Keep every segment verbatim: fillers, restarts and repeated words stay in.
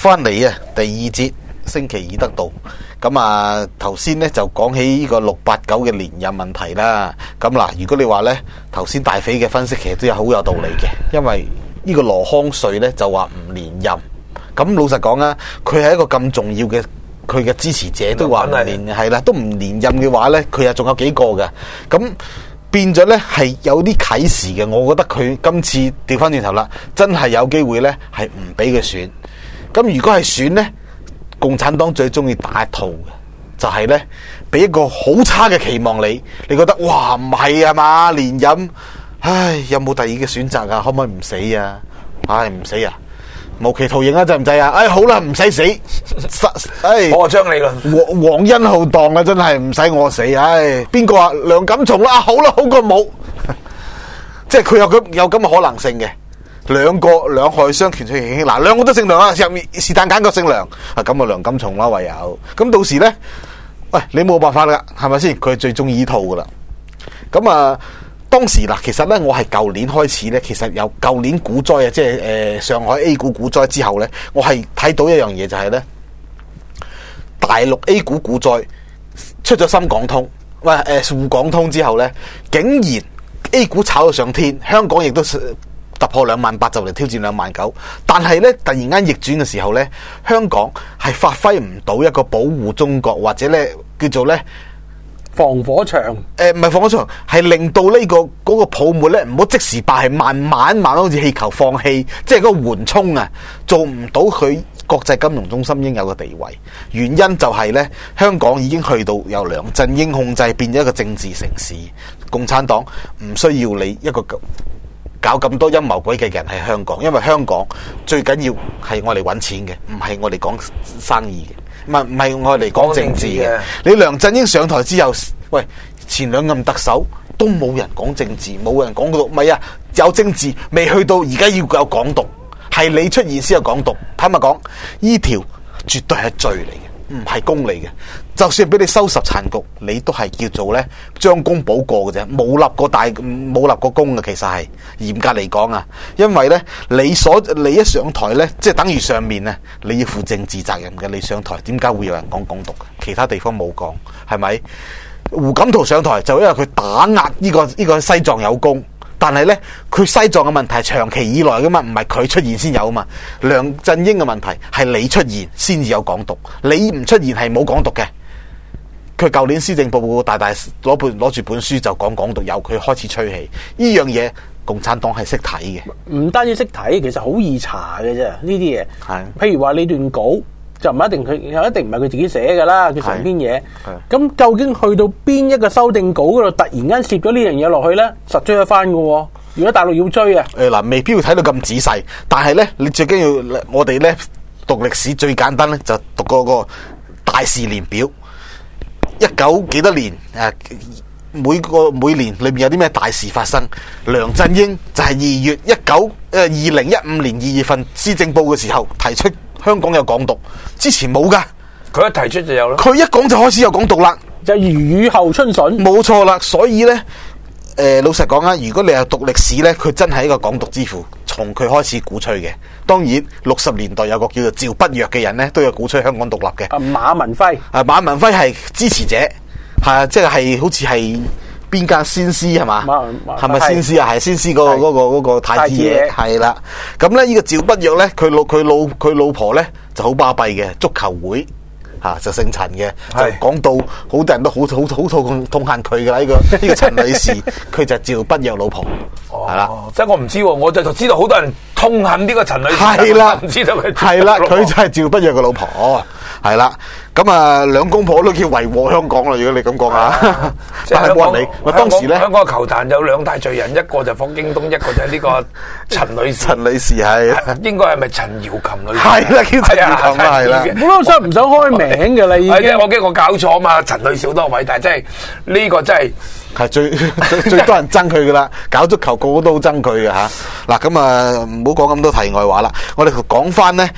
翻嚟啊，第二節星期二得到。咁啊，頭先咧就講起呢個六八九嘅連任問題啦。咁嗱，如果你話咧，頭先大飛嘅分析其實都有好有道理嘅，因為呢個羅康瑞咧就話唔連任。咁老實講啊，佢係一個咁重要嘅，佢嘅支持者都話唔連係啦，都唔連任嘅話咧，佢又仲有幾個嘅。咁變咗咧係有啲啟示嘅。我覺得佢今次調翻轉頭啦，真係有機會咧係唔俾佢選。咁如果係選咧，共產黨最中意打一套嘅，就係咧俾一個好差嘅期望你，你覺得哇唔係啊嘛連任，唉有冇第二個選擇啊？可唔可以唔死啊？唉唔死啊？無期徒刑啊？制唔制啊？唉好啦，唔使死，唉我將你啦， 皇皇恩浩蕩啊，真係唔使我死，唉邊個啊？梁錦松啦，好啦，好過冇，即係佢有咁有咁嘅可能性嘅。兩個兩害相權取其輕，嗱兩個都姓梁啊，入面是但揀個姓梁啊，咁啊梁錦松啦唯有，咁到時咧，喂你冇辦法啦，係咪先？佢係最中意呢套噶啦，咁啊當時嗱，其實咧我係舊年開始咧，其實由舊年股災啊，即係誒上海 A 股股災之後咧，我係睇到一樣嘢就係咧，大陸 A 股股災出咗深港通，喂誒滬港通之後咧，竟然 A 股炒到上天，香港亦都突破兩萬八就嚟挑戰兩萬九，但係咧突然間逆轉嘅時候咧，香港係發揮唔到一個保護中國或者咧叫做咧防火牆。 誒唔係防火牆，係令到呢、這個嗰、那個泡沫咧唔好即時爆，係慢慢慢慢好似氣球放氣，即係嗰個緩衝啊，做唔到佢國際金融中心應有嘅地位。原因就係咧，香港已經去到由梁振英控制變咗一個政治城市，共產黨唔需要你一個搞咁多陰謀詭計嘅人喺香港，因為香港最緊要係我哋揾錢嘅，唔係我哋講生意嘅，唔係唔係我哋講政治嘅。你梁振英上台之後，喂前兩任特首都冇人講政治，冇人講到，唔係啊，有政治未去到，而家要有港獨，係你出現先有港獨。坦白講，呢條絕對係罪嚟嘅，唔係功嚟嘅。就算俾你收拾殘局，你都係叫做咧將功補過嘅啫，冇立過大冇立過功嘅。其實係嚴格嚟講啊，因為咧你所你一上台咧，即係等於上面啊，你要負政治責任嘅。你上台點解會有人講港獨？其他地方冇講，係咪？胡錦濤上台就因為佢打壓呢個呢個西藏有功。但係咧，佢西藏嘅問題長期以來噶嘛，唔係佢出現先有啊嘛。梁振英嘅問題係你出現先至有港獨，你唔出現係冇港獨嘅。佢舊年施政報告大大攞本攞住本書就講港獨，由佢開始吹起呢樣嘢，共產黨係識睇嘅。 唔單止識睇，其實好易查嘅啫。呢啲嘢係， 譬如話呢段稿就唔一定佢又一定唔係佢自己寫噶啦，佢成篇嘢。咁究竟去到邊一個修訂稿嗰度，突然間攝咗呢樣嘢落去咧，實追得翻噶。如果大陸要追啊，誒嗱，未必要睇到咁仔細，但係咧，你最緊要我哋咧讀歷史最簡單咧，就讀嗰個大事年表。一九幾多年誒，每個每年裏面有啲咩大事發生？梁振英就係二月一九誒二零一五年二月份施政報嘅時候提出香港有港獨，之前冇噶， 佢一提出就有啦。 佢一講就開始有港獨啦， 就如雨後春筍。 冇錯啦，所以咧。誒、呃，老實講啊，如果你係讀歷史咧，佢真係一個港獨之父，從佢開始鼓吹嘅。當然，六十年代有個叫做趙不若嘅人咧，都有鼓吹香港獨立嘅。 啊，馬文輝啊，馬文輝係支持者，係啊，即係好似係邊間先師係嘛？係咪先師啊？係先師、嗰個嗰、嗰個、嗰個太子爺係啦。咁咧呢個趙不若咧，佢老佢老佢老婆咧就好巴閉嘅，足球會。啊，就姓陳嘅，就講到好多人都好好好痛痛恨佢嘅啦。呢、這個呢、這個陳女士，佢就趙不若老婆，係啦、 哦。即係我唔知，我就知道好多人痛恨呢個陳女士， 係啦， 唔知道佢係啦，佢就係趙不若嘅老婆，係啦。咁啊，兩公婆都叫維和香港啦。如果你咁講啊，但係冇人理。我當時咧， 香港球壇有兩大罪人，一個就霍京東，一個就係呢個陳女士。 陳女士係應該係咪陳瑤琴女士？ 係啦，叫陳瑤琴啊，係啦。 我都想唔想開名嘅啦，已經。 我驚我搞錯啊嘛，陳女士好多位，但係真係呢個真係係最最最多人憎佢噶啦，搞足球個個都好憎佢嘅吓。嗱咁啊，唔好講咁多題外話啦，我哋講翻咧。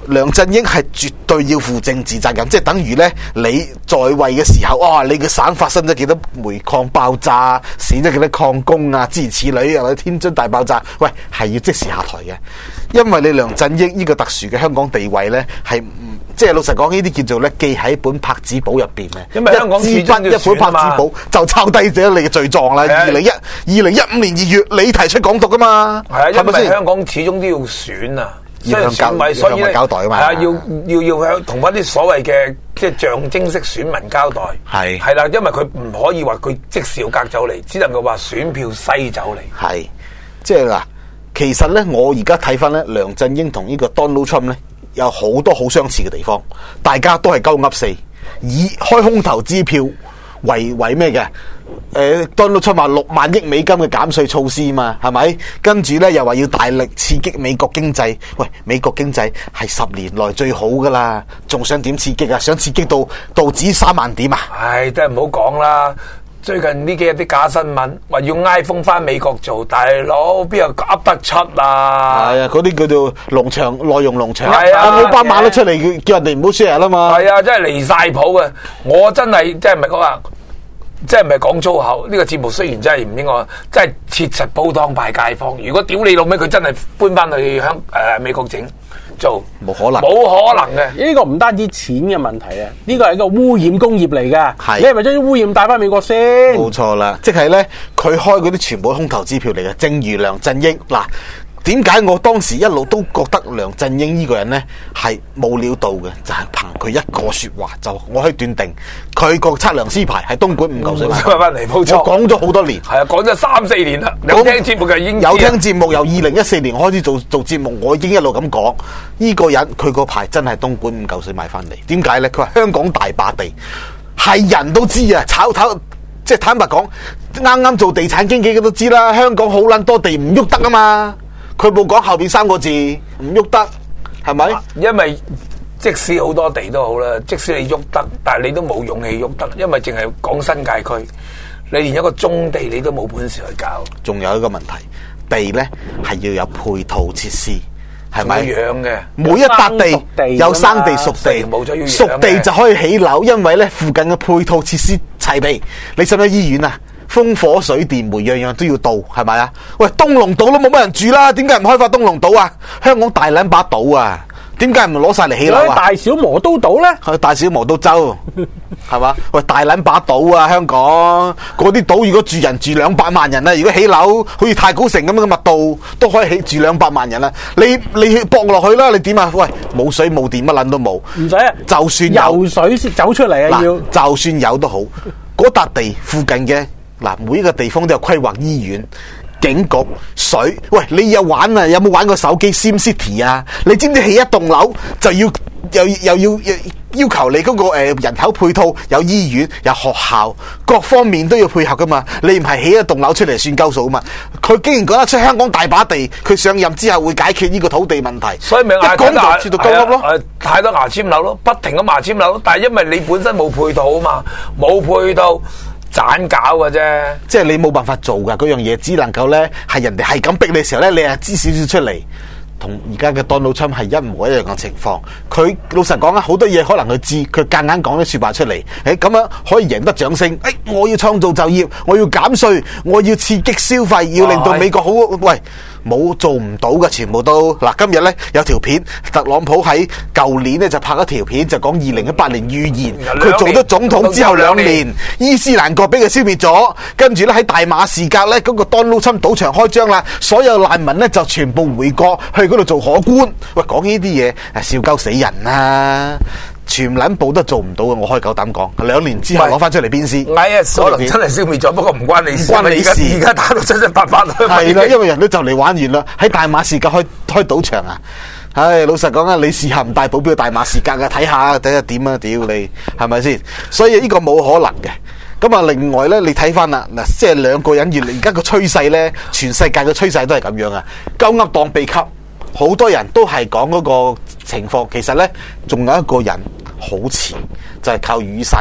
梁振英係絕對要負政治責任，即係等於咧你在位嘅時候，哇、哦！你嘅省發生咗幾多煤礦爆炸，死咗幾多礦工啊，諸如此類，又有天津大爆炸，喂，係要即時下台嘅，因為你梁振英呢個特殊嘅香港地位咧，係唔即係老實講呢啲叫做咧記喺本拍子簿入邊嘅， 因為香港一支筆一本拍子簿就抄低咗你嘅罪狀啦。二零一二零一五年二月，你提出港獨噶嘛？ 係啊，因為香港始終都要選啊。 要向交， 所以所以要向交代啊嘛， 係啊，要要要向同嗰啲所謂嘅即係象徵式選民交代， 係係啦，因為佢唔可以話佢即時要隔走嚟，只能夠話選票篩走嚟， 係即係嗱，其實咧，我而家睇翻咧，梁振英同呢個 Donald Trump 咧有好多好相似嘅地方，大家都係鳩噏四，以開空頭支票為為咩嘅？誒 Donald Trump 話六萬億美金嘅減稅措施嘛，係咪？跟住咧又話要大力刺激美國經濟。喂，美國經濟係十年內最好噶啦，仲想點刺激啊？想刺激到道指三萬點啊？ 唉，真係唔好講啦！最近呢幾日啲假新聞話要 iPhone 翻美國做，大佬邊有噏得出啊？ 係啊，嗰啲叫做農場內容農場， 係啊， 奧巴馬都出嚟叫人哋唔好 share 啦嘛。 係啊，真係離晒譜嘅。我真係真係唔係講話。即係唔係講粗口？呢、這個節目雖然真係唔應該，真係切實煲湯派街坊。如果屌你老味，佢真係搬翻去香誒、呃、美國整做， 冇可能， 冇可能嘅。 呢個唔單止錢嘅問題啊，呢個係一個污染工業嚟噶。 係你係咪將啲污染帶翻美國先？ 冇錯啦，即係咧，佢開嗰啲全部空頭支票嚟嘅。正如梁振英嗱。點解我當時一路都覺得梁振英呢個人呢係冇料到嘅？就係、是、憑佢一個說話，就我可以斷定佢個測量師牌係東莞五嚿水買翻嚟。冇錯， 我講咗好多年， 係啊，講咗三四年啦。有聽節目嘅已經有聽節目，由二零一四年開始做做節目，我已經一路咁講呢個人佢個牌真係東莞五嚿水買翻嚟。點解呢？佢話香港大把地，係人都知啊，炒炒即係坦白講，啱啱做地產經紀嘅都知啦。香港好撚多地唔喐得啊嘛。佢冇講後邊三個字唔喐得，係咪？ 因為即使好多地都好啦，即使你喐得，但係你都冇勇氣喐得，因為淨係講新界區，你連一個棕地你都冇本事去搞。 仲有一個問題，地咧係要有配套設施，係咪？ 養嘅每一笪地有生地熟地， 冇咗要熟地就可以起樓，因為咧附近嘅配套設施齊備。你使唔使醫院啊？風火水電煤樣樣都要到，係咪啊？喂，東龍島都冇乜人住啦，點解唔開發東龍島啊？香港大撚把島啊，點解唔攞晒嚟起樓啊？ 大小磨刀島咧， 去大小磨刀洲，係嘛？喂，大撚把島啊，香港嗰啲島如果住人住兩百萬人啊，如果起樓好似太古城咁樣嘅密度，都可以起住兩百萬人啦。你你駁落去啦，你點啊？喂，冇水冇電乜撚都冇， 唔使啊， 就算游水先走出嚟啊！要就算有都好，嗰笪地附近嘅。嗱，每一個地方都有規劃醫院、警局、水。喂，你有玩啊？有冇玩過手機 Sim City 啊？你知唔知起一棟樓就要又又要要要求你嗰個誒人口配套有醫院、有學校，各方面都要配合噶嘛？你唔係起一棟樓出嚟算鳩數啊嘛？佢竟然講得出香港大把地，佢上任之後會解決呢個土地問題， 所以咪嗌講就住到鳩噏咯。 太多牙籤樓咯，不停咁牙籤樓，但係因為你本身冇配套啊嘛，冇配套。盞搞嘅啫， 即係你冇辦法做噶嗰樣嘢，只能夠咧係人哋係咁逼你嘅時候咧，你係知少少出嚟。同而家嘅 Donald Trump 係一模一樣嘅情況。佢老實講啊，好多嘢可能佢知，佢夾硬講啲說話出嚟，誒咁樣可以贏得掌聲。誒，我要創造就業，我要減稅，我要刺激消費，要令到美國好。喂，冇做唔到嘅，全部都嗱。今日咧有條片，特朗普喺舊年咧就拍咗條片，就講二零一八年預言，佢做咗總統之後兩年，伊斯蘭國俾佢消滅咗，跟住咧喺大馬士革咧嗰個 Donald Trump 賭場開張啦，所有難民咧就全部回國去嗰度做可觀。喂，講呢啲嘢係笑鳩死人啦！全撚部都做唔到嘅，我可以夠膽講。兩年之後攞翻出嚟鞭屍， 哎呀，可能真係消滅咗，不過唔關你事， 唔關你事。 而家打到七七八八啦， 係啦，因為人都就嚟玩完啦，喺大馬士革開開賭場啊！唉，老實講啊，你試下唔帶保鏢大馬士革嘅，睇下睇下點啊！屌你，係咪先？所以呢個冇可能嘅。咁啊，另外咧，你睇翻啦，嗱，即係兩個人越嚟而家個趨勢咧，全世界嘅趨勢都係咁樣啊，鳩噏當秘笈。好多人都係講嗰個情況，其實咧仲有一個人好似就係、是、靠雨傘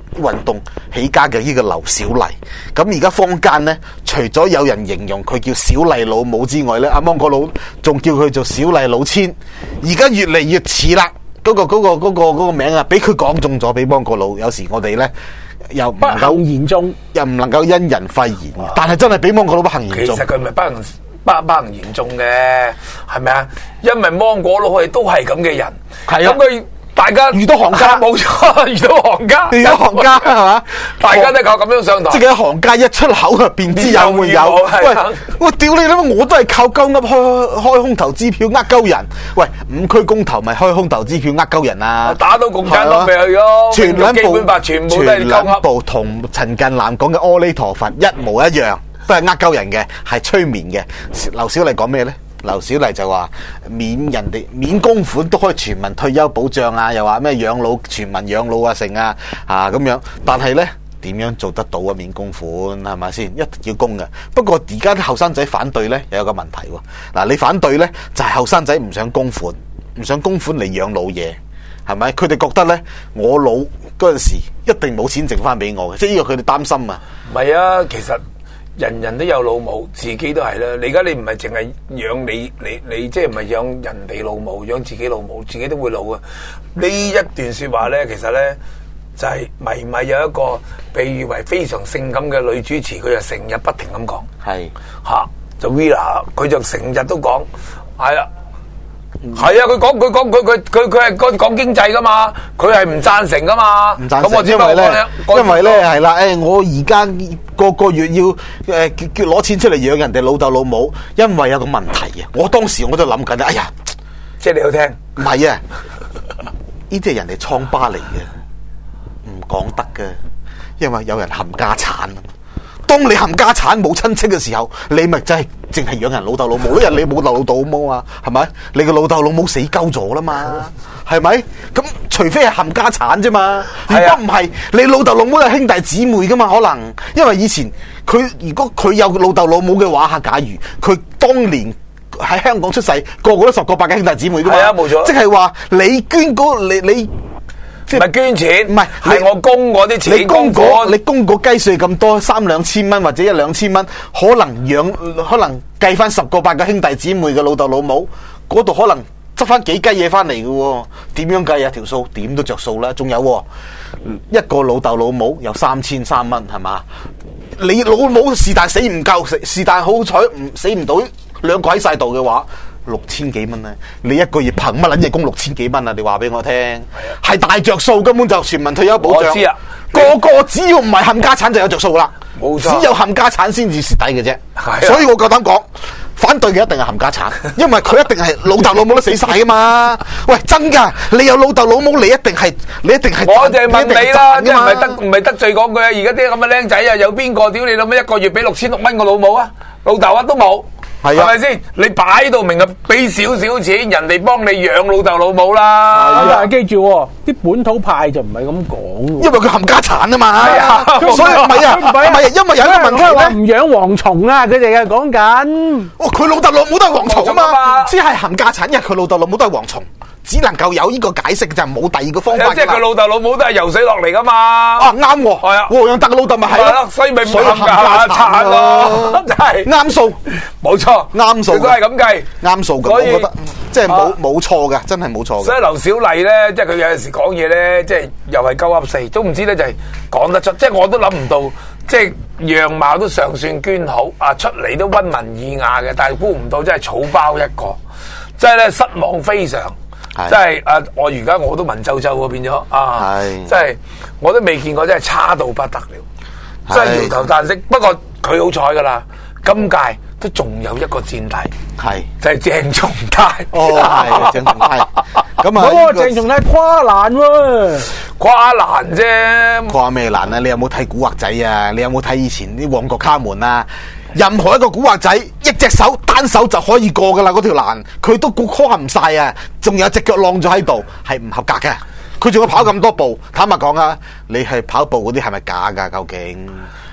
運動起家嘅呢個劉小麗。咁而家坊間咧，除咗有人形容佢叫小麗老母之外咧，阿芒果佬仲叫佢做小麗老千。而家越嚟越似啦，嗰、嗰個嗰、嗰個嗰、嗰個嗰個名啊，俾佢講中咗，俾芒果佬。有時我哋咧又唔不幸言中， 又唔能夠因人廢言，但係真係俾芒果佬不幸言中。 其實佢唔係不幸不不幸言中嘅，係咪啊？因為芒果佬佢都係咁嘅人， 係啊咁佢。大家遇到行家冇錯，遇到行家， 遇到行家係嘛？ 大家都靠咁樣上台。 即係行家一出口啊，便知有沒有。喂，我屌你啦！我都係靠鳩噏開開空頭支票呃鳩人。喂，五區公投咪開空頭支票呃鳩人啊！ 打到共產黨咪去咯。 全兩部基本法全部都係全兩部同陳近南講嘅阿彌陀佛一模一樣，都係呃鳩人嘅，係催眠嘅。劉小麗講咩咧？劉小麗就話免人哋免供款都可以全民退休保障啊，又話咩養老全民養老啊成啊啊咁樣，但係呢點樣做得到啊？免供款係咪先？一定要供嘅。不過而家啲後生仔反對呢，又有個問題喎。嗱，你反對呢，就係後生仔唔想供款，唔想供款嚟養老嘢，係咪？佢哋覺得呢，我老嗰陣時一定冇錢剩翻俾我嘅，即係呢個佢哋擔心啊。 唔係啊，其實。人人都有老母，自己都係啦。你而家你唔係淨係養你你你，即係唔係養人哋老母，養自己老母，自己都會老啊。呢一段說話咧，其實咧就係咪咪有一個被譽為非常性感嘅女主持，佢就成日不停咁講，係吓、啊、就 Villa， 佢就成日都講，係啊。係啊，佢講佢講佢佢佢佢係講講經濟噶嘛，佢係唔贊成噶嘛。 唔贊成， 咁我只不過因為咧，因為咧係啦，誒，我而家個個月要誒叫叫攞錢出嚟養人哋老豆老母，因為有個問題啊。我當時我都諗緊，哎呀， 即係你好聽， 唔係啊，呢啲係人哋瘡疤嚟嘅，唔講得嘅，因為有人冚家產啊。當你冚家產冇親戚嘅時候，你咪真係淨係養人老豆老母，因為你冇老豆老母啊，係咪？你個老豆老母死鳩咗啦嘛，係咪？咁除非係冚家產啫嘛，如果唔係，你老豆老母有兄弟姊妹噶嘛，可能因為以前佢如果佢有老豆老母嘅話嚇，假如佢當年喺香港出世，個個都十個八個兄弟姊妹噶嘛， 係啊，冇錯， 即係話你捐嗰你你。你唔係捐錢， 唔係係我供嗰啲錢， 你供嗰你供嗰雞碎咁多三兩千蚊或者一兩千蚊，可能養可能計翻十個八個兄弟姊妹嘅老豆老母，嗰度可能執翻幾雞嘢翻嚟嘅喎，點樣計啊？條數點都着數啦。仲有一個老豆老母有三千三蚊係嘛？你老母是但死唔夠，是但好彩唔死唔到，兩個喺晒度嘅話。六千幾蚊咧，你一個月憑乜撚嘢供六千幾蚊啊？你話俾我聽，係大着數，根本就全民退休保障。 我知啊， 個個只要唔係冚家產就有着數啦。 冇錯， 只有冚家產先至蝕底嘅啫。所以我夠膽講，反對嘅一定係冚家產，因為佢一定係老豆老母都死晒噶嘛。喂，真噶，你有老豆老母，你一定係你一定係。 我就係問你啦，即係唔係得唔係得罪講句啊？而家啲咁嘅僆仔啊，有邊個屌你老母一個月俾六千六蚊個老母啊？老豆啊都冇。係咪先？你擺到明啊，俾少少錢，人哋幫你養老豆老母啦。 但係記住，啲本土派就唔係咁講， 因為佢冚家產啊嘛。所以唔係啊，唔係啊，因為有一個問題咧， 唔養蝗蟲啊，佢哋係講緊。 哦，佢老豆老母都係蝗蟲啊嘛，只係冚家產，因為佢老豆老母都係蝗蟲。只能夠有呢個解釋，就係冇第二個方法。 即係佢老豆老母都係游水落嚟噶嘛。 啊，啱喎， 係啊， 黃洋達嘅老豆咪係咯， 所以咪唔冚家產咯，真係啱數， 冇錯， 啱數， 都係咁計， 啱數嘅，我覺得即係冇冇錯嘅，真係冇錯嘅。 所以劉小麗咧，即係佢有陣時講嘢咧，即係又係鳩噏四，都唔知咧就係講得出，即係我都諗唔到，即係樣貌都尚算娟好，啊出嚟都溫文爾雅嘅，但係估唔到真係草包一個，即係咧失望非常。即係啊！我而家我都文縐縐喎，變咗啊！即係我都未見過，真係差到不得了，真係搖頭嘆息。不過佢好彩噶啦，今屆都仲有一個戰題，係就係鄭松泰。 哦，係鄭松泰。咁啊， 嗰個鄭松泰跨欄喎， 跨欄啫， 跨咩欄啊？你有冇睇古惑仔啊？你有冇睇以前啲旺角卡門啊？任何一個古惑仔，一隻手單手就可以過噶啦，嗰條欄佢都過跨唔晒啊！仲有隻腳晾咗喺度，係唔合格嘅。佢仲要跑咁多步，坦白講啊，你係跑步嗰啲係咪假噶？究竟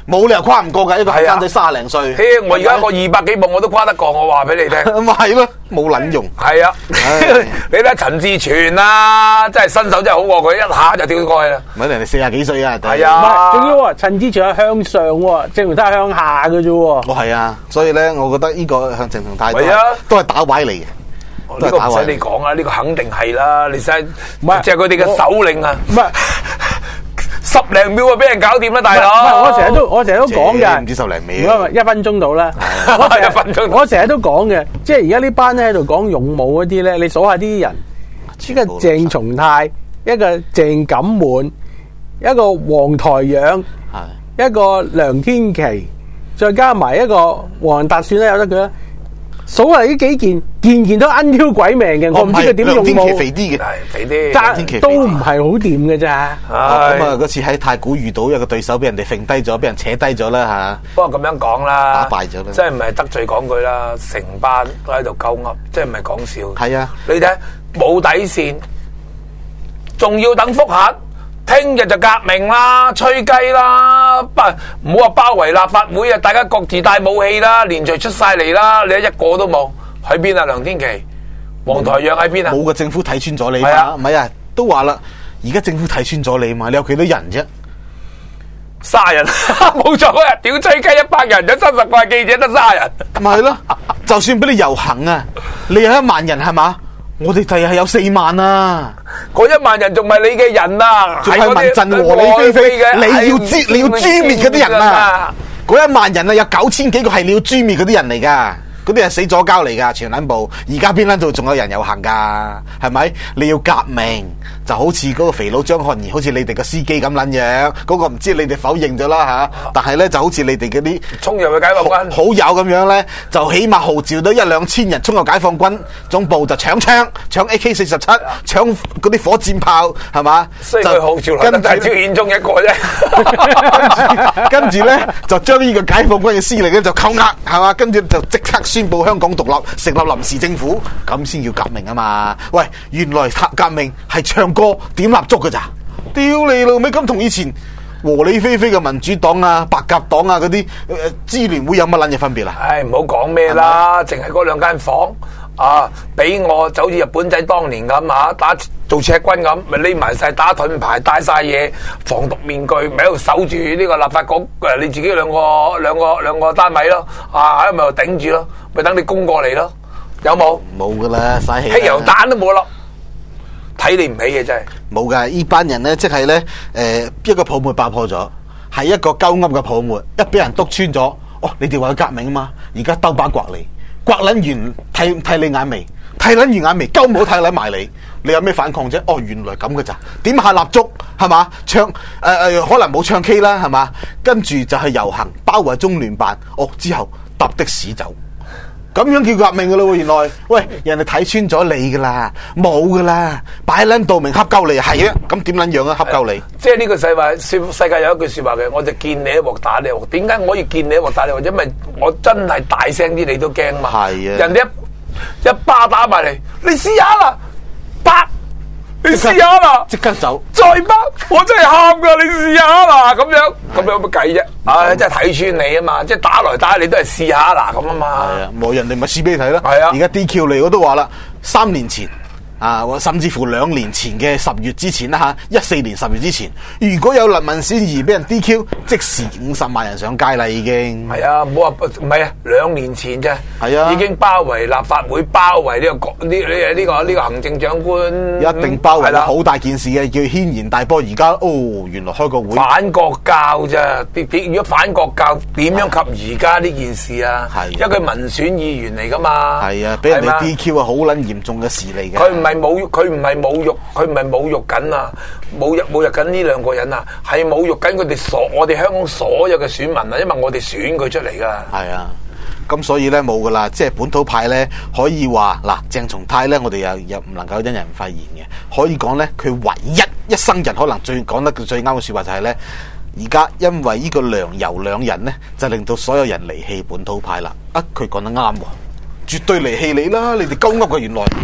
冇理由跨唔過㗎。一個後生仔卅零歲， 嘿，我而家個二百幾磅我都跨得過，我話俾你聽。 咪係咯，冇撚用。 係啊，你睇陳志全啊，真係身手真係好過佢，一下就跳過去啦。 唔係人哋四廿幾歲啊， 係啊， 仲要陳志全係向上喎，鄭松泰係向下嘅啫喎。 哦係啊，所以咧，我覺得呢個向鄭松泰都係啊都係打位嚟嘅。 呢個唔使你講啊，呢個肯定係啦。你使唔係即係佢哋嘅首領啊， 唔係十零秒就俾人搞掂啦，大唔係佬。 我成日都我成日都講嘅， 唔知十零唔秒。 係一分鐘到啦。我成日一分鐘我成日都講嘅，即係而家呢班咧喺度講勇武嗰啲咧，你數下啲人，一個鄭松泰，一個鄭錦滿，一個黃台仰， 係一個梁天琦，再加埋一個黃達算啦，有得佢啦。數嚟呢幾件，件件都奀挑鬼命嘅，我唔知佢點用梁天琦武， 肥啲嘅。 係肥啲， 但天琦都唔係好掂嘅咋。 咁啊， 係。 嗰次喺太古遇到一個對手，俾人哋揈低咗，俾人扯低咗啦吓。 不過咁樣講啦， 打敗咗啦真係唔係得罪講句啦，成班都喺度鳩噏，即係唔係講笑。 係啊， 你睇冇底線，仲要等複核，聽日就革命啦，吹雞啦，不唔好話包圍立法會啊，大家各自帶武器啦，連隨出晒嚟啦，你一個都冇，喺邊啊？梁天琦、黃台仰喺邊啊？ 冇個政府睇穿咗你係啊嘛？唔係啊，都話啦，而家政府睇穿咗你嘛？你有幾多人啫？ 卅人，冇錯啊！屌吹雞一百人，有七十個係記者，得卅人。 咪係咯，就算俾你遊行啊，你有一萬人係嘛？我哋第日係有四萬啊！ 嗰一萬人仲唔係你嘅人啊？ 仲係民陣和理非非， 嘅， 你要知你要誅滅嗰啲人啊！嗰一萬人啊，有九千幾個係你要誅滅嗰啲人嚟噶，嗰啲係死左膠嚟噶，全撚部。而家邊撚度仲有人遊行噶？係咪？你要革命，就好似嗰個肥佬張漢儀，好似你哋個司機咁撚樣，嗰、嗰個唔知你哋否認咗啦吓。但係咧就好似你哋嗰啲衝入去解放軍， 好友咁樣咧，就起碼號召到一兩千人衝入解放軍總部就搶槍、搶 A K 四十七、搶嗰啲火箭炮，係嘛？ 所以佢號召來得大招顯中一個啫。 跟住咧就將呢個解放軍嘅司令咧就扣押，係嘛？跟住就即刻宣布香港獨立，成立臨時政府，咁先叫革命啊嘛！喂，原來革命係唱歌點蠟燭㗎咋？屌你老味！咁同以前和理非非嘅民主黨啊、白鴿黨啊嗰啲誒支聯會有乜撚嘢分別啊？ 唉，唔好講咩啦，淨係嗰兩間房啊，俾我就好似日本仔當年咁啊，打做赤軍咁，咪匿埋晒打盾牌，戴晒嘢，防毒面具，咪喺度守住呢個立法局誒，你自己兩個兩個兩個單位咯，啊喺咪度頂住咯，咪等你攻過嚟咯，有冇？ 冇噶啦，嘥氣啦。 汽油彈都冇咯，睇你唔起嘅真係。 冇噶，呢班人咧，即係咧，誒、呃，一個泡沫爆破咗，係一個鳩噏嘅泡沫，一俾人篤穿咗，哦，你哋話佢革命啊嘛，而家兜把刮你，刮捻完睇睇你眼眉，睇捻完眼眉，鳩冇睇捻埋你，你有咩反抗啫？哦，原來咁嘅咋？點下蠟燭係嘛？唱誒誒、呃，可能冇唱 K 啦，係嘛？跟住就係遊行，包圍中聯辦，哦，之後搭的士走。咁樣叫革命噶咯喎，原來喂人哋睇穿咗你噶啦，冇噶啦，擺捻到明恰鳩你係啊，咁點捻樣啊？恰鳩你， 即係呢個世話，世界有一句說話嘅，我就見你一鑊打你一鑊。點解我可以見你一鑊打你一鑊？因為我真係大聲啲，你都驚嘛。 係啊， 人哋一一巴打埋嚟，你試下啦，八，你試下啦， 即刻走， 再巴，我真係喊噶，你試下啦，咁樣咁有乜計啫？唉，真係睇穿你啊嘛，即係打來打去你都係試下啦咁啊嘛。 係啊，冇人哋咪試俾你睇咯。 係啊， 而家 D Q 你我都話啦，三年前。啊！甚至乎兩年前嘅十月之前啦吓，一四年十月之前，如果有林文先儀俾人 D Q，即時五十萬人上街啦，已經。 係啊，唔好話唔係啊，兩年前啫， 係啊， 已經包圍立法會，包圍呢、呢個呢呢呢個呢、呢個行政長官， 一定包圍啦，好大件事嘅，叫軒然大波。而家哦，原來開個會反國教咋？如果反國教點樣及而家呢件事啊？係，因為佢民選議員嚟噶嘛。係啊，俾人哋 D Q 啊，好撚嚴重嘅事嚟嘅。佢唔係侮，佢唔係侮辱，佢唔係侮辱緊啊！侮辱侮辱緊呢兩個人啊，係侮辱緊佢哋所我哋香港所有嘅選民啊！因為我哋選佢出嚟噶。係啊，咁所以咧冇噶啦，即係本土派咧可以話嗱，鄭松泰咧，我哋又又唔能夠因人廢言嘅，可以講咧，佢唯一一生人可能最講得最啱嘅說話就係咧，而家因為呢個梁游兩人咧，就令到所有人離棄本土派啦。啊，佢講得啱喎，絕對離棄你啦！你哋鳩噏嘅原來。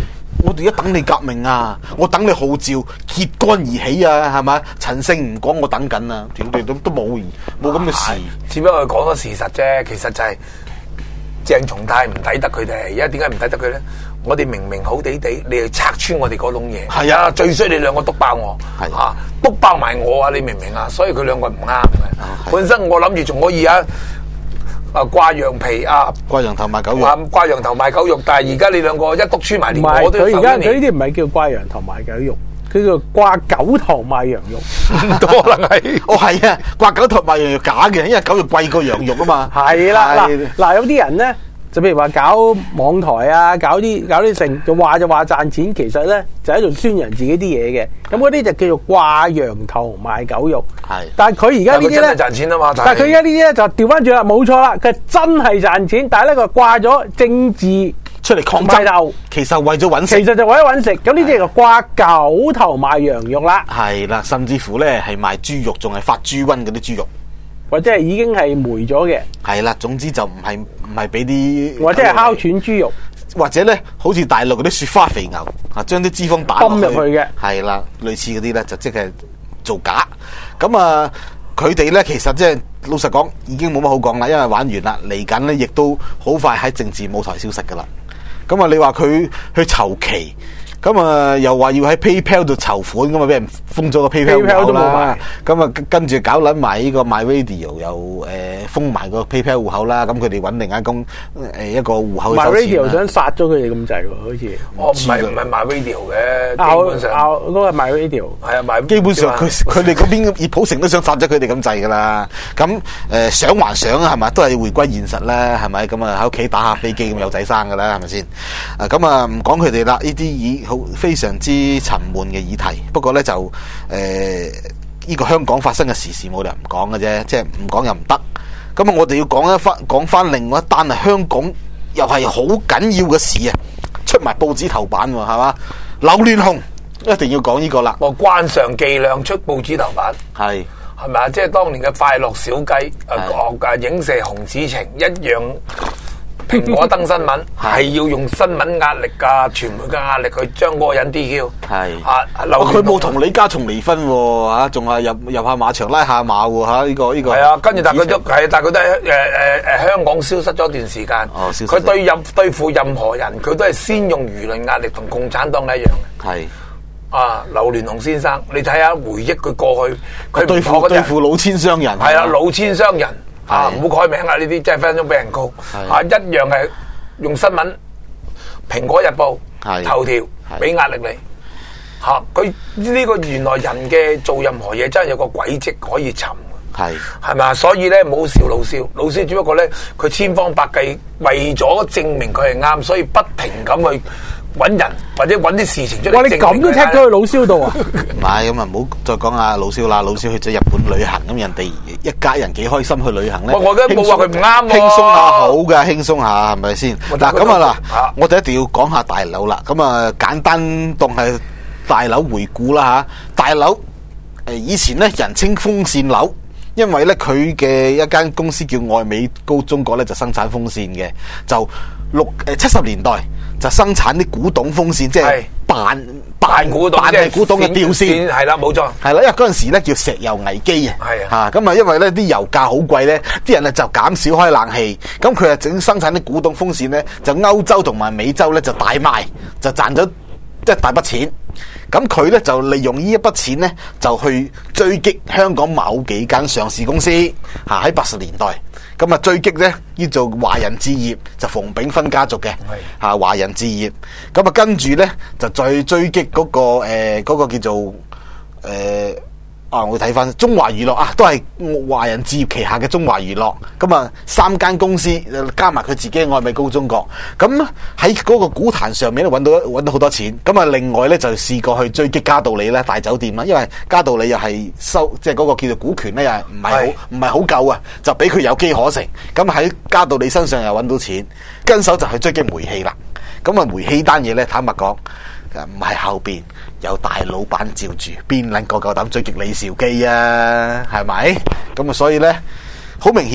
我哋一等你革命啊，我等你號召揭竿而起啊，係咪？陳勝唔講，我等緊啊，屌你都都冇冇咁嘅事。 只不過講咗事實啫，其實就係鄭松泰唔抵得佢哋。而家點解唔抵得佢咧？我哋明明好地地，你又拆穿我哋嗰窿嘢。 係啊， 最衰你兩個篤爆我， 係啊，篤爆埋我啊！你明唔明啊？所以佢兩個唔啱嘅。本身我諗住仲可以啊。啊掛羊皮啊， 掛羊頭賣狗肉， 掛掛羊頭賣狗肉，但係而家你兩個一篤穿埋，連唔係我都佢而家佢呢呢啲唔係叫掛羊頭賣狗肉，佢叫掛狗頭賣羊肉。 可能係哦係啊，掛狗頭賣羊肉假嘅，因為狗肉貴過羊肉啊嘛。 係啦，嗱係嗱有啲人咧，就譬如話搞網台啊，搞啲搞啲成，就話就話賺錢，其實咧就喺度宣揚自己啲嘢嘅。咁嗰啲就叫做掛羊頭賣狗肉。 係， 但係佢而家呢啲咧真係賺錢啊嘛！ 但係佢而家呢啲咧就調翻轉啦，冇錯啦，佢真係賺錢，但係咧佢掛咗政治出嚟抗爭唔係鬥， 其實為咗揾食。 其實就為咗揾食。咁呢啲就掛狗頭賣羊肉啦， 係啦，甚至乎咧係賣豬肉，仲係發豬瘟嗰啲豬肉。 或者係已經係霉咗嘅， 係啦，總之就唔係唔係俾啲， 或者係烤串豬肉， 或者咧好似大陸嗰啲雪花肥牛啊，將啲脂肪打泵入去嘅。 係啦，類似嗰啲咧就即係造假。咁啊，佢哋咧其實即係老實講已經冇乜好講啦，因為玩完啦，嚟緊咧亦都好快喺政治舞台消失噶啦。咁啊，你話佢去籌旗？咁啊，又話要喺 PayPal 度籌款，咁啊俾人封咗個 PayPal 戶口啦。咁啊，跟住搞撚埋呢個 MyRadio 又誒封埋個 PayPal 戶口啦。咁佢哋揾另一公誒一個戶口去收錢啦。 MyRadio 想殺咗佢哋咁滯喎，好似。 我唔係唔係賣 radio 嘅， 拗基本上拗嗰個係 MyRadio。 係啊，賣基本上佢佢哋嗰邊葉普成都想殺咗佢哋咁滯噶啦。咁誒想還想啊，係咪都係回歸現實啦？係咪咁啊喺屋企打下飛機咁有仔生噶啦？係咪先？啊咁啊唔講佢哋啦，呢啲已好非常之沉悶嘅議題。不過咧就誒呢、呃這個香港發生嘅時事，我哋唔講嘅啫，即係唔講又唔得。咁啊，我哋要講一翻講翻另外一單係香港又係好緊要嘅事啊，出埋報紙頭版喎，係嘛？劉鑾雄一定要講呢個啦。 我慣常伎倆出報紙頭版， 係係咪啊？即係當年嘅快樂小雞，誒誒影射洪子晴一樣。蘋果登新聞係要用新聞壓力啊，傳媒嘅壓力去將嗰個人 D Q。係啊， 佢冇同李家松離婚喎，嚇，仲係入入下馬場拉下馬喎，嚇，呢個呢個。 係啊，跟住但係佢都係，但係佢都係誒誒誒香港消失咗一段時間。 哦，消失。 佢對任對付任何人，佢都係先用輿論壓力，同共產黨一樣嘅。 係啊，劉鑾雄先生，你睇下回憶佢過去，佢對付對付老千商人。 係啊，老千商人。啊！唔好改名啦，呢啲真係分分鐘俾人告。啊，一樣係用新聞，《蘋果日報》頭條俾壓力你。嚇，佢呢個原來人嘅做任何嘢真係有個軌跡可以尋。係係咪啊？所以咧，唔好笑老蕭，老蕭只不過咧，佢千方百計為咗證明佢係啱，所以不停咁去揾人或者揾啲事情出嚟。哇！ 你咁都踢咗去老蕭度啊？ 唔係咁啊，唔好再講阿老蕭啦。老蕭去咗日本旅行，咁人哋一家人幾開心去旅行咧。 我覺得冇話佢唔啱喎， 輕鬆下好㗎，輕鬆下係咪先？嗱咁啊嗱，我哋一定要講下大樓啦。咁啊，簡單當係大樓回顧啦嚇。大樓誒以前咧人稱風扇樓。因為咧佢嘅一間公司叫愛美高中國咧就生產風扇嘅，就六誒七十年代就生產啲古董風扇，即係扮扮古董， 扮係古董嘅吊扇， 係啦冇錯， 係啦，因為嗰陣時咧叫石油危機啊，係啊，嚇咁啊，因為咧啲油價好貴咧，啲人啊就減少開冷氣，咁佢啊整生產啲古董風扇咧，就歐洲同埋美洲咧就大賣，就賺咗一大筆錢。咁佢咧就利用呢一筆錢咧，就去追擊香港某幾間上市公司嚇，喺八十年代，咁啊追擊咧呢做華人置業，就馮炳芬家族嘅嚇華人置業，咁啊跟住咧就再追擊嗰、嗰個誒嗰、呃嗰個叫做誒。呃啊！我睇翻中華娛樂啊，都係華人置業旗下嘅中華娛樂。咁啊，三間公司加埋佢自己嘅愛美高中國。咁喺嗰個股壇上面咧揾到揾到好多錢。咁啊，另外咧就試過去追擊嘉道理咧大酒店啦，因為嘉道理又係收即係嗰個叫做股權咧，又係唔係好唔係好夠啊，就俾佢有機可乘。咁喺嘉道理身上又揾到錢，跟手就去追擊煤氣啦。咁啊，煤氣單嘢咧，坦白講。唔係後邊有大老闆照住，邊撚個夠膽追擊李兆基啊？係咪？咁啊，所以咧好明顯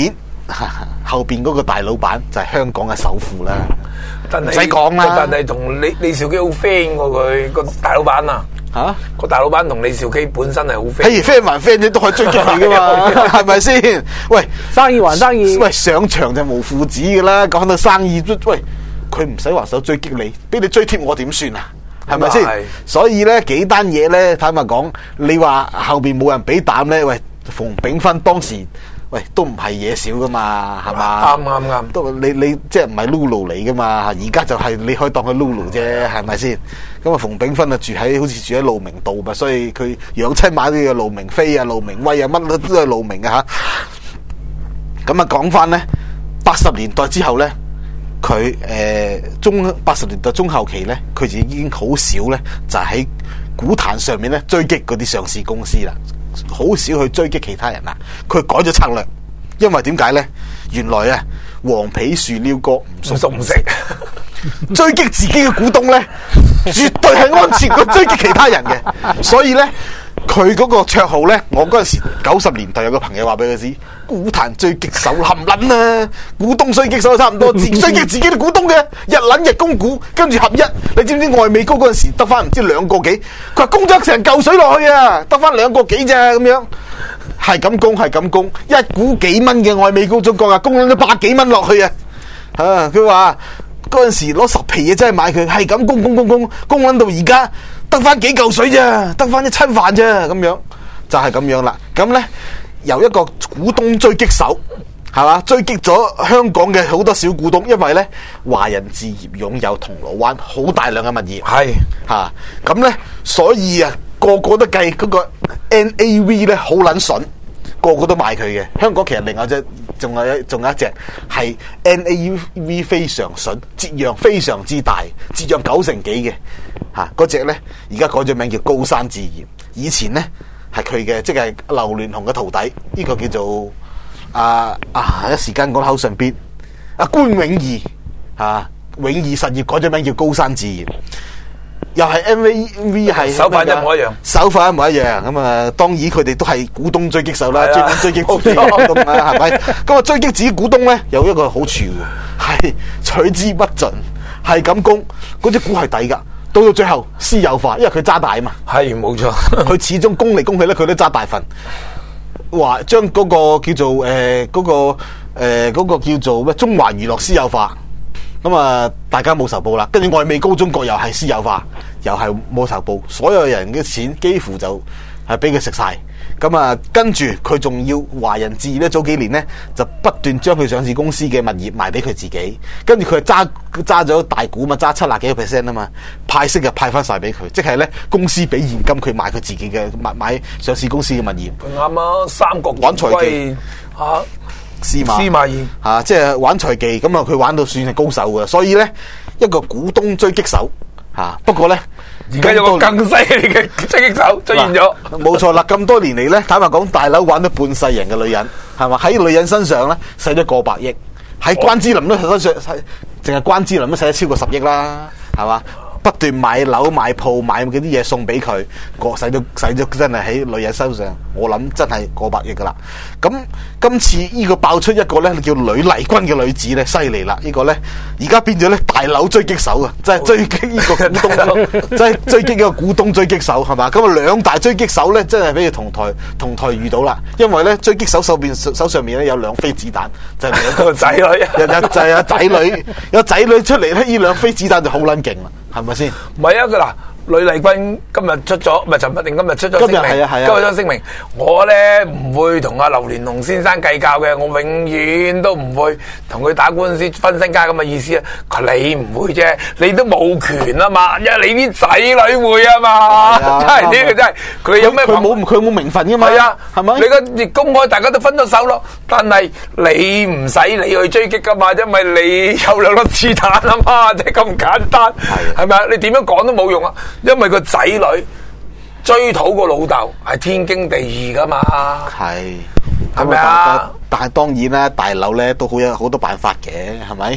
後邊嗰個大老闆就係香港嘅首富啦， 但係唔使講啦。 但係同李李兆基好 friend 喎，佢個大老闆啊， 嚇個大老闆同李兆基本身係好 friend。 譬如 friend 還 friend，你都可以追擊你噶嘛，係咪先？喂， 生意還生意， 喂，上場就無父子噶啦，講到生意，喂，佢唔使還手追擊你，俾你追貼我點算啊？係咪先？所以咧幾單嘢咧，坦白講，你話後邊冇人俾膽咧，喂，馮炳芬當時。喂，都唔係嘢少噶嘛，係嘛？ 啱啱啱， 都你你即係唔係 Lulu 嚟噶嘛？而家就係你可以當佢 Lulu 啫，係咪先？咁啊，馮炳芬啊住喺好似住喺路明道嘛，所以佢養親買啲嘅路明飛啊、路明威啊，乜都都係路明啊吓。咁啊，講翻咧，八十年代之後咧，佢誒、呃、中八十年代中後期咧，佢就已經好少咧，就喺、是、股壇上面咧追擊嗰啲上市公司啦。好少去追擊其他人啦，佢改咗策略，因為點解咧？原來啊，黃皮樹鷯哥唔熟唔食，追擊自己嘅股東咧，絕對係安全過追擊其他人嘅。所以咧，佢嗰個綽號咧，我嗰陣時九十年代有個朋友話俾佢知，股壇追擊手冚撚啊，股東追擊手差唔多，自追擊自己嘅股東嘅，日撚日供股，跟住合一。你知唔知外美高嗰陣時得翻唔知兩個幾？佢話供咗成嚿水落去啊，得翻兩個幾咋咁樣？係咁供係咁供，一股幾蚊嘅外美高中國啊，供咗百幾蚊落去啊！啊，佢話嗰陣時攞十皮嘢真係買佢，係咁供供供供供撚到而家得翻幾嚿水咋，得翻一餐飯咋咁樣，就係、是、咁樣啦。咁咧由一個股東追擊手。係嘛？追擊咗香港嘅好多小股東，因為咧華人置業擁有銅鑼灣好大量嘅物業，係吓咁咧，所以啊個個都計嗰個 N A V 咧好撚筍，個個都買佢嘅。香港其實另外隻仲有仲有一隻係 N A V 非常筍，折讓非常之大，折讓九成幾嘅吓。嗰隻咧而家改咗名叫高山置業，以前咧係佢嘅，即係劉鑾雄嘅徒弟，呢、這個叫做。啊啊！一時間講口上邊，阿官永義啊，永義實業改咗名叫高山置業，又係 M V V 係手法一模一樣， 手法一模一樣。咁啊，當然佢哋都係股東追擊手啦，追追擊自己股東啊，係咪？咁啊，追擊自己股東咧，有一個好處，係取之不盡，係咁供，嗰隻股係抵噶。到到最後私有化，因為佢揸大啊嘛， 係冇錯， 佢始終供嚟供去咧，佢都揸大份。話將嗰個叫做誒嗰、呃那個誒、呃那個叫做咩中華娛樂私有化，咁啊大家冇仇報啦。跟住外美高中國又係私有化，又係冇仇報，所有人嘅錢幾乎就係俾佢食晒。咁啊，跟住佢仲要華人置業咧，早幾年咧就不斷將佢上市公司嘅物業賣俾佢自己，跟住佢揸揸咗大股嘛，揸七十幾個 percent 啊嘛，派息就派翻晒俾佢，即係咧公司俾現金佢買佢自己嘅買買上市公司嘅物業。 啱啊，三國玩財技啊， 司馬司馬懿嚇，即係玩財技，咁啊佢玩到算係高手嘅，所以咧一個股東追擊手嚇，不過咧。 而家有個更犀利嘅追擊手出現咗， 冇錯啦！咁多年嚟咧，坦白講，大佬玩咗半世人嘅女人，係嘛？喺女人身上咧，使咗過百億；喺關之琳都使咗，淨係關之琳都使咗超過十億啦，係嘛？不斷買樓買鋪買嗰啲嘢送俾佢，個使咗使咗真係喺女人身上，我諗真係過百億噶啦。咁今次呢個爆出一個咧叫呂麗君嘅女子咧，犀利啦！呢個咧而家變咗咧大樓追擊手啊，真係追擊呢個股東，真係追擊呢個股東追擊手係嘛？咁啊兩大追擊手咧，真係俾佢同台同台遇到啦。因為咧追擊手手邊手上面咧有兩飛子彈，就係兩個仔女，有有就係有仔女，有仔女出嚟咧，呢兩飛子彈就好撚勁啦。係咪先？ 唔係啊！佢嗱，呂麗君今日出咗，唔係陳柏定今日出咗聲明， 係啊係啊， 今日出聲明，我咧唔會同阿劉鑾雄先生計較嘅，我永遠都唔會同佢打官司分身家咁嘅意思啊！你唔會啫，你都冇權啊嘛，因為你啲仔女會啊嘛，真係呢個真係佢有咩？ 佢冇佢冇名分噶嘛？ 係啊， 係咪？ 你個亦公開，大家都分咗手咯。但係你唔使你去追擊噶嘛，因為你有兩粒子彈啊嘛，即係咁簡單，係咪啊？你點樣講都冇用啊！因為個仔女追討個老豆係天經地義噶嘛， 係係咪啊？ 但係當然啦，大佬咧都好有好多辦法嘅，係咪？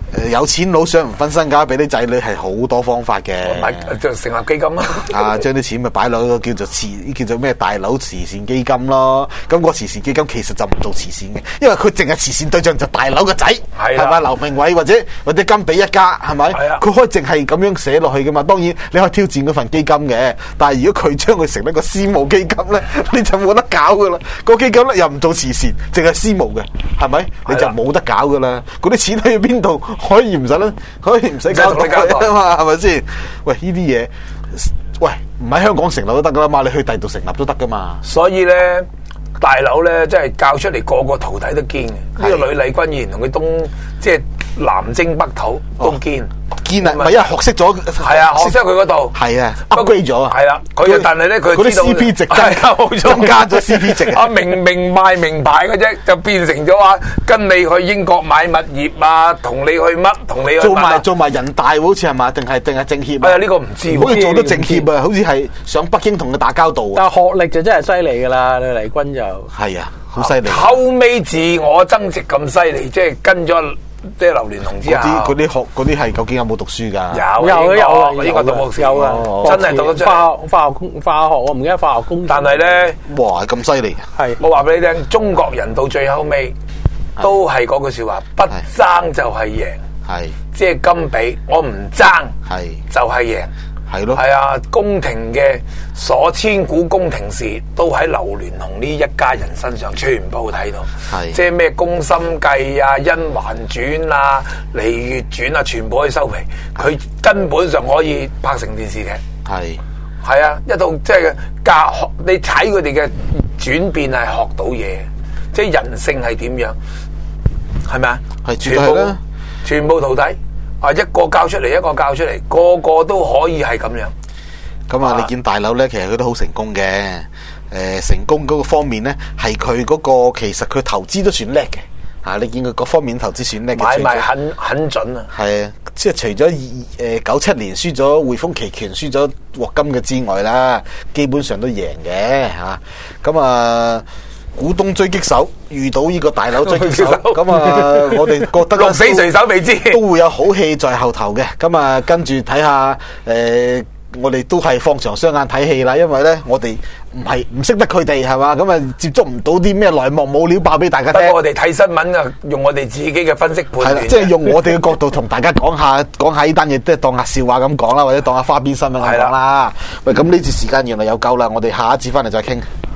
誒有錢佬想唔分身家俾啲仔女係好多方法嘅， 買就成立基金啦。 啊，將啲錢咪擺落個叫做慈叫做咩大佬慈善基金咯。咁、個慈善基金其實就唔做慈善嘅，因為佢淨係慈善對象就大佬個仔，係咪劉鳴煒或者或者金比一家係咪？ 係啊， 佢可以淨係咁樣寫落去噶嘛。當然你可以挑戰嗰份基金嘅，但係如果佢將佢成一個私募基金咧，你就冇得搞噶啦。個基金咧又唔做慈善，淨係私募嘅，係咪？你就冇得搞噶啦。嗰啲錢去邊度可以唔使咧？可以唔使交代啊嘛？係咪先？喂，呢啲嘢，喂，唔喺香港成立都得噶啦嘛，你去第度成立都得噶嘛。 所以咧，大佬咧，真係教出嚟個個徒弟都堅嘅。呢個呂麗君以前同佢東即係南征北討都堅。 堅啊！咪因為學識咗， 係啊，學識佢嗰度， 係啊 ，upgrade 咗啊， 係啦，佢但係咧，佢嗰啲 C P 值增加，增加咗 C P 值啊！明明賣名牌嘅啫，就變成咗話跟你去英國買物業啊，同你去乜，同你去做埋做埋人大，好似係嘛？定係定係政協？ 哎呀，呢個唔知， 好似做到政協啊，好似係上北京同佢打交道。 但係學歷就真係犀利噶啦，呂麗君就係啊，好犀利。 後尾自我增值咁犀利，即係跟咗。即係劉鑾雄之下， 嗰啲學嗰啲係究竟有冇讀書㗎？ 有有有應該讀博士， 有啊， 真係讀得出。 化化學工化學，我唔記得化學工。 但係咧， 哇咁犀利！ 係我話俾你聽，中國人到最後尾都係嗰句説話，不爭就係贏。 係即係金比，我唔爭， 係就係贏。 係咯， 係啊！宮廷嘅所千古宮廷事，都喺劉鑾雄呢一家人身上全部睇到。 係即係咩《宮心計》啊，《甄嬛傳》啊，《羲月傳》啊，全部可以收皮。佢根本上可以拍成電視劇。 係係啊，一套即係教學，你睇佢哋嘅轉變係學到嘢，即係人性係點樣，係咪啊？ 係全部全部徒弟。啊！一個教出嚟，一個教出嚟，個個都可以係咁樣。 咁啊，你見大劉咧，其實佢都好成功嘅。誒、呃，成功嗰個方面咧，係佢嗰個其實佢投資都算叻嘅。嚇、啊，你見佢各方面投資算叻嘅。 買賣很很準啊！ 係啊，即係除咗誒九七年輸咗匯豐期權輸咗獲金嘅之外啦，基本上都贏嘅嚇。咁啊〜股東追擊手遇到呢個大劉追擊手，咁啊，我哋覺得鹿死誰手未知， 都會有好戲在後頭嘅。咁啊，跟住睇下，誒、呃，我哋都係放長雙眼睇戲啦，因為咧，我哋唔係唔識得佢哋係嘛，咁啊，接觸唔到啲咩內幕冇料爆俾大家聽。 不過我哋睇新聞啊，用我哋自己嘅分析判斷， 即係、就是、用我哋嘅角度同大家講下，講下呢單嘢，即係當下笑話咁講啦，或者當下花邊新聞咁講啦。喂，咁呢次時間原來有夠啦，我哋下一節翻嚟再傾。